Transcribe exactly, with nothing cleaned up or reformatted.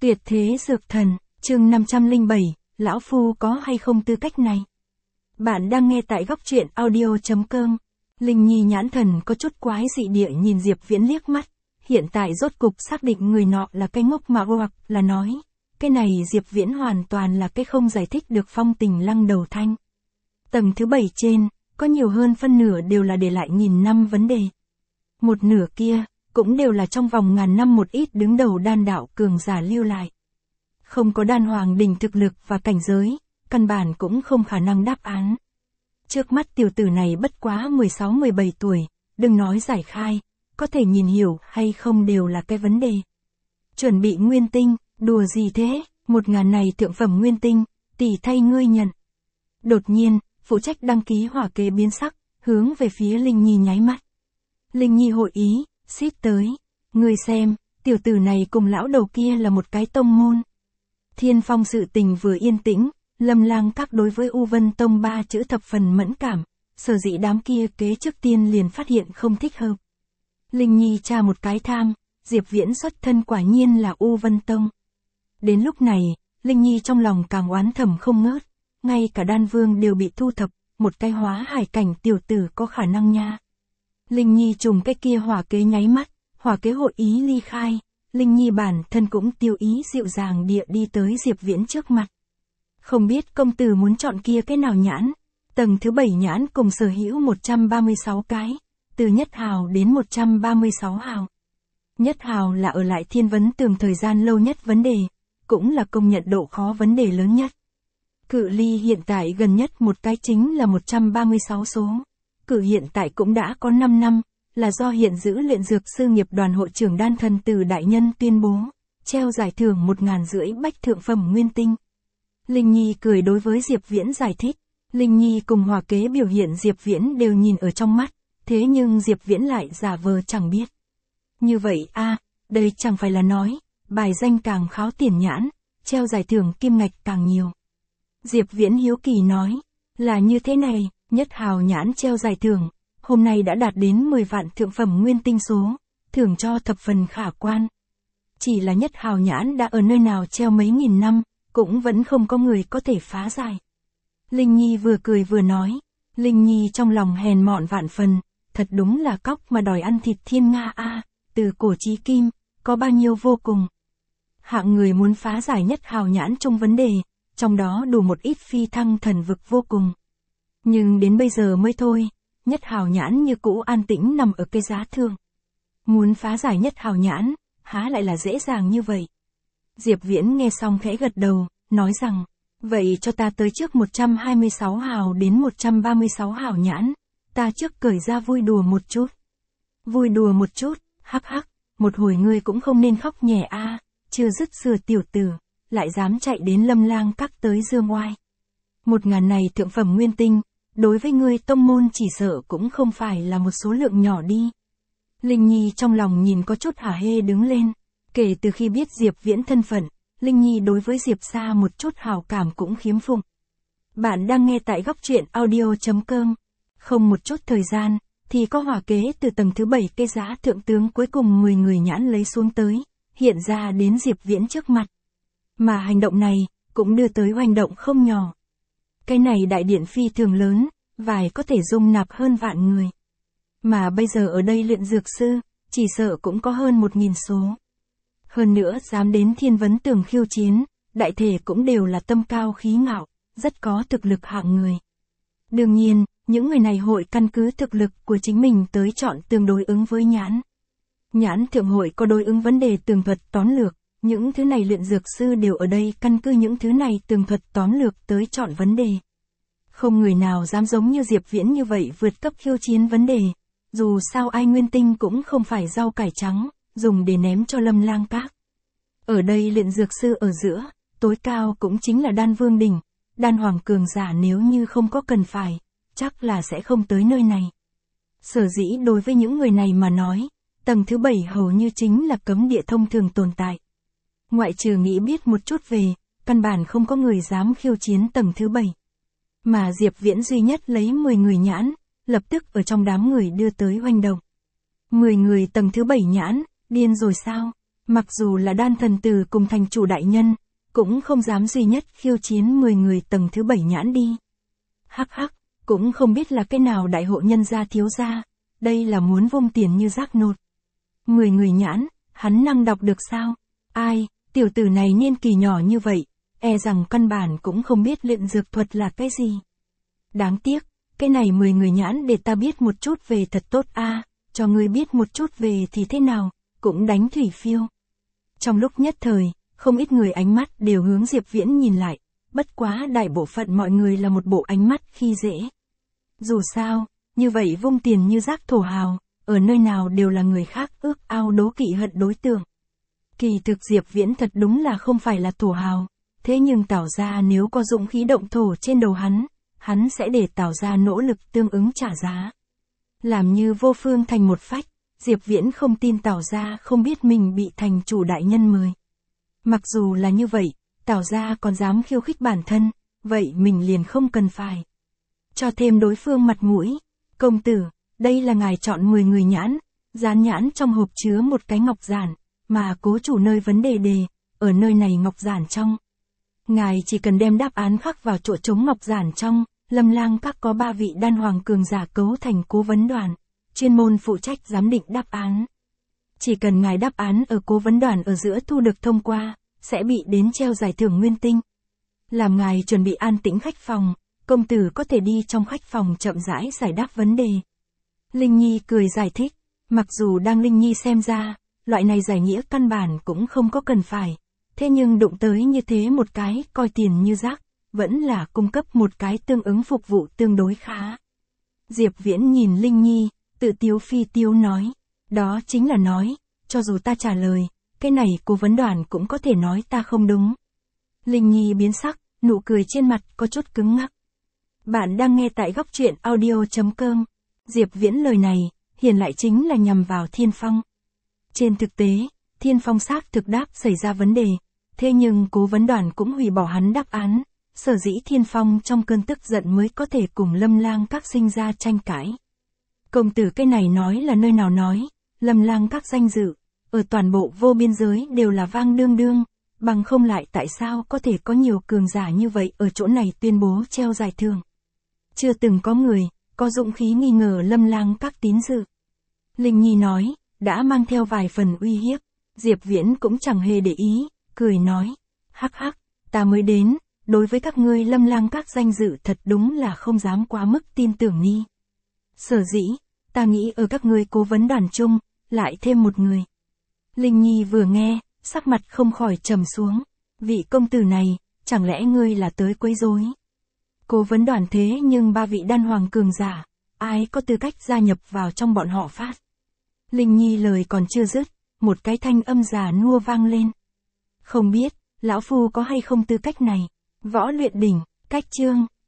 Tuyệt thế dược thần, chương năm trăm lẻ bảy, lão phu có hay không tư cách này? Bạn đang nghe tại góc truyện audio.com. Linh Nhi nhãn thần có chút quái dị địa nhìn Diệp Viễn liếc mắt, hiện tại rốt cục xác định người nọ là cái ngốc mà hoặc là nói, cái này Diệp Viễn hoàn toàn là cái không giải thích được phong tình lăng đầu thanh. Tầng thứ bảy trên, có nhiều hơn phân nửa đều là để lại nghìn năm vấn đề. Một nửa kia, cũng đều là trong vòng ngàn năm một ít đứng đầu đan đạo cường giả lưu lại. Không có đan hoàng đỉnh thực lực và cảnh giới, căn bản cũng không khả năng đáp án. Trước mắt tiểu tử này bất quá mười sáu mười bảy tuổi, đừng nói giải khai, có thể nhìn hiểu hay không đều là cái vấn đề. Chuẩn bị nguyên tinh, đùa gì thế, một ngàn này thượng phẩm nguyên tinh, tỷ thay ngươi nhận. Đột nhiên, phụ trách đăng ký hỏa kế biến sắc, hướng về phía Linh Nhi nháy mắt. Linh Nhi hội ý, xít tới, ngươi xem, tiểu tử này cùng lão đầu kia là một cái tông môn. Thiên Phong sự tình vừa yên tĩnh, Lâm Lang Các đối với U Vân Tông ba chữ thập phần mẫn cảm, sở dĩ đám kia kế trước tiên liền phát hiện không thích hợp. Linh Nhi tra một cái tham, Diệp Viễn xuất thân quả nhiên là U Vân Tông. Đến lúc này, Linh Nhi trong lòng càng oán thầm không ngớt, ngay cả đan vương đều bị thu thập, một cái hóa hải cảnh tiểu tử có khả năng nha. Linh Nhi trùng cái kia hỏa kế nháy mắt, hỏa kế hội ý ly khai, Linh Nhi bản thân cũng tiêu ý dịu dàng địa đi tới Diệp Viễn trước mặt. Không biết công tử muốn chọn kia cái nào nhãn, tầng thứ bảy nhãn cùng sở hữu một trăm ba mươi sáu cái, từ nhất hào đến một trăm ba mươi sáu hào. Nhất hào là ở lại thiên vấn tường thời gian lâu nhất vấn đề, cũng là công nhận độ khó vấn đề lớn nhất. Cự ly hiện tại gần nhất một cái chính là một trăm ba mươi sáu số. Cử hiện tại cũng đã có năm năm, là do hiện giữ luyện dược sư nghiệp đoàn hội trưởng đan thần tử đại nhân tuyên bố, treo giải thưởng một ngàn rưỡi bách thượng phẩm nguyên tinh. Linh Nhi cười đối với Diệp Viễn giải thích, Linh Nhi cùng hòa kế biểu hiện Diệp Viễn đều nhìn ở trong mắt, thế nhưng Diệp Viễn lại giả vờ chẳng biết. Như vậy a, đây chẳng phải là nói, bài danh càng kháo tiền nhãn, treo giải thưởng kim ngạch càng nhiều. Diệp Viễn hiếu kỳ nói, là như thế này, nhất hào nhãn treo giải thưởng, hôm nay đã đạt đến mười vạn thượng phẩm nguyên tinh số, thưởng cho thập phần khả quan. Chỉ là nhất hào nhãn đã ở nơi nào treo mấy nghìn năm, cũng vẫn không có người có thể phá giải. Linh Nhi vừa cười vừa nói, Linh Nhi trong lòng hèn mọn vạn phần, thật đúng là cóc mà đòi ăn thịt thiên nga a, từ cổ chí kim, có bao nhiêu vô cùng. Hạng người muốn phá giải nhất hào nhãn trong vấn đề, trong đó đủ một ít phi thăng thần vực vô cùng. Nhưng đến bây giờ mới thôi, nhất hào nhãn như cũ an tĩnh nằm ở cái giá thương. Muốn phá giải nhất hào nhãn, há lại là dễ dàng như vậy. Diệp Viễn nghe xong khẽ gật đầu, nói rằng, vậy cho ta tới trước một trăm hai mươi sáu hào đến một trăm ba mươi sáu hào nhãn, ta trước cởi ra vui đùa một chút. Vui đùa một chút, hắc hắc, một hồi ngươi cũng không nên khóc nhẹ a, chưa dứt sửa tiểu tử, lại dám chạy đến Lâm Lang Các tới dương oai. Một ngàn này thượng phẩm nguyên tinh, đối với ngươi tông môn chỉ sợ cũng không phải là một số lượng nhỏ đi. Linh Nhi trong lòng nhìn có chút hả hê đứng lên, kể từ khi biết Diệp Viễn thân phận, Linh Nhi đối với Diệp Sa một chút hào cảm cũng khiếm phụng. Bạn đang nghe tại góc truyện audio.com. Không một chút thời gian, thì có hỏa kế từ tầng thứ bảy cây giá thượng tướng cuối cùng mười người nhãn lấy xuống tới, hiện ra đến Diệp Viễn trước mặt. Mà hành động này, cũng đưa tới hoành động không nhỏ. Cái này đại điện phi thường lớn, vài có thể dung nạp hơn vạn người. Mà bây giờ ở đây luyện dược sư, chỉ sợ cũng có hơn một nghìn số. Hơn nữa dám đến thiên vấn tường khiêu chiến, đại thể cũng đều là tâm cao khí ngạo, rất có thực lực hạng người. Đương nhiên, những người này hội căn cứ thực lực của chính mình tới chọn tương đối ứng với nhãn. Nhãn thượng hội có đối ứng vấn đề tường thuật tóm lược, những thứ này luyện dược sư đều ở đây căn cứ những thứ này tường thuật tóm lược tới chọn vấn đề. Không người nào dám giống như Diệp Viễn như vậy vượt cấp khiêu chiến vấn đề, dù sao ai nguyên tinh cũng không phải rau cải trắng, dùng để ném cho Lâm Lang Các. Ở đây luyện dược sư ở giữa, tối cao cũng chính là đan vương đỉnh, đan hoàng cường giả nếu như không có cần phải, chắc là sẽ không tới nơi này. Sở dĩ đối với những người này mà nói, tầng thứ bảy hầu như chính là cấm địa thông thường tồn tại. Ngoại trừ nghĩ biết một chút về, căn bản không có người dám khiêu chiến tầng thứ bảy. Mà Diệp Viễn duy nhất lấy mười người nhãn, lập tức ở trong đám người đưa tới hoành động. mười người tầng thứ bảy nhãn, điên rồi sao? Mặc dù là đan thần tử cùng thành chủ đại nhân, cũng không dám duy nhất khiêu chiến mười người tầng thứ bảy nhãn đi. Hắc hắc, cũng không biết là cái nào đại hộ nhân gia thiếu gia, đây là muốn vung tiền như rác nột. mười người nhãn, hắn năng đọc được sao? Ai, tiểu tử này niên kỳ nhỏ như vậy, e rằng căn bản cũng không biết luyện dược thuật là cái gì. Đáng tiếc, cái này mười người nhãn để ta biết một chút về thật tốt a, cho ngươi biết một chút về thì thế nào, cũng đánh thủy phiêu. Trong lúc nhất thời, không ít người ánh mắt đều hướng Diệp Viễn nhìn lại, bất quá đại bộ phận mọi người là một bộ ánh mắt khi dễ. Dù sao, như vậy vung tiền như rác thổ hào, ở nơi nào đều là người khác ước ao đố kỵ hận đối tượng. Kỳ thực Diệp Viễn thật đúng là không phải là thổ hào, thế nhưng Tào gia nếu có dũng khí động thổ trên đầu hắn, hắn sẽ để Tào gia nỗ lực tương ứng trả giá. Làm như vô phương thành một phách, Diệp Viễn không tin Tào gia không biết mình bị thành chủ đại nhân mời. Mặc dù là như vậy, Tào gia còn dám khiêu khích bản thân, vậy mình liền không cần phải cho thêm đối phương mặt mũi. Công tử, đây là ngài chọn mười người nhãn, dán nhãn trong hộp chứa một cái ngọc giản, mà cố chủ nơi vấn đề đề, ở nơi này ngọc giản trong. Ngài chỉ cần đem đáp án khắc vào chỗ trống ngọc giản trong, Lâm Lang các có ba vị đan hoàng cường giả cấu thành cố vấn đoàn, chuyên môn phụ trách giám định đáp án. Chỉ cần ngài đáp án ở cố vấn đoàn ở giữa thu được thông qua, sẽ bị đến treo giải thưởng nguyên tinh. Làm ngài chuẩn bị an tĩnh khách phòng, công tử có thể đi trong khách phòng chậm rãi giải đáp vấn đề. Linh Nhi cười giải thích, mặc dù đang Linh Nhi xem ra, loại này giải nghĩa căn bản cũng không có cần phải, thế nhưng đụng tới như thế một cái coi tiền như rác, vẫn là cung cấp một cái tương ứng phục vụ tương đối khá. Diệp Viễn nhìn Linh Nhi, tự tiếu phi tiếu nói, đó chính là nói, cho dù ta trả lời, cái này cố vấn đoàn cũng có thể nói ta không đúng. Linh Nhi biến sắc, nụ cười trên mặt có chút cứng ngắc. Bạn đang nghe tại góc truyện audio chấm com. Diệp Viễn lời này, hiển lại chính là nhằm vào Thiên Phong. Trên thực tế, Thiên Phong xác thực đáp xảy ra vấn đề, thế nhưng cố vấn đoàn cũng hủy bỏ hắn đáp án, sở dĩ Thiên Phong trong cơn tức giận mới có thể cùng Lâm Lang các sinh ra tranh cãi. Công tử cái này nói là nơi nào nói, Lâm Lang các danh dự, ở toàn bộ vô biên giới đều là vang đương đương, bằng không lại tại sao có thể có nhiều cường giả như vậy ở chỗ này tuyên bố treo giải thưởng. Chưa từng có người, có dũng khí nghi ngờ Lâm Lang các tín dự. Linh Nhi nói, đã mang theo vài phần uy hiếp, Diệp Viễn cũng chẳng hề để ý, cười nói, hắc hắc, ta mới đến, đối với các ngươi Lâm Lang các danh dự thật đúng là không dám quá mức tin tưởng ni. Sở dĩ, ta nghĩ ở các ngươi cố vấn đoàn chung, lại thêm một người. Linh Nhi vừa nghe, sắc mặt không khỏi trầm xuống, vị công tử này, chẳng lẽ ngươi là tới quấy rối? Cố vấn đoàn thế nhưng ba vị đan hoàng cường giả, ai có tư cách gia nhập vào trong bọn họ phát? Linh Nhi lời còn chưa dứt, một cái thanh âm già nua vang lên. Không biết, lão phu có hay không tư cách này? Võ Luyện Đỉnh, cách chương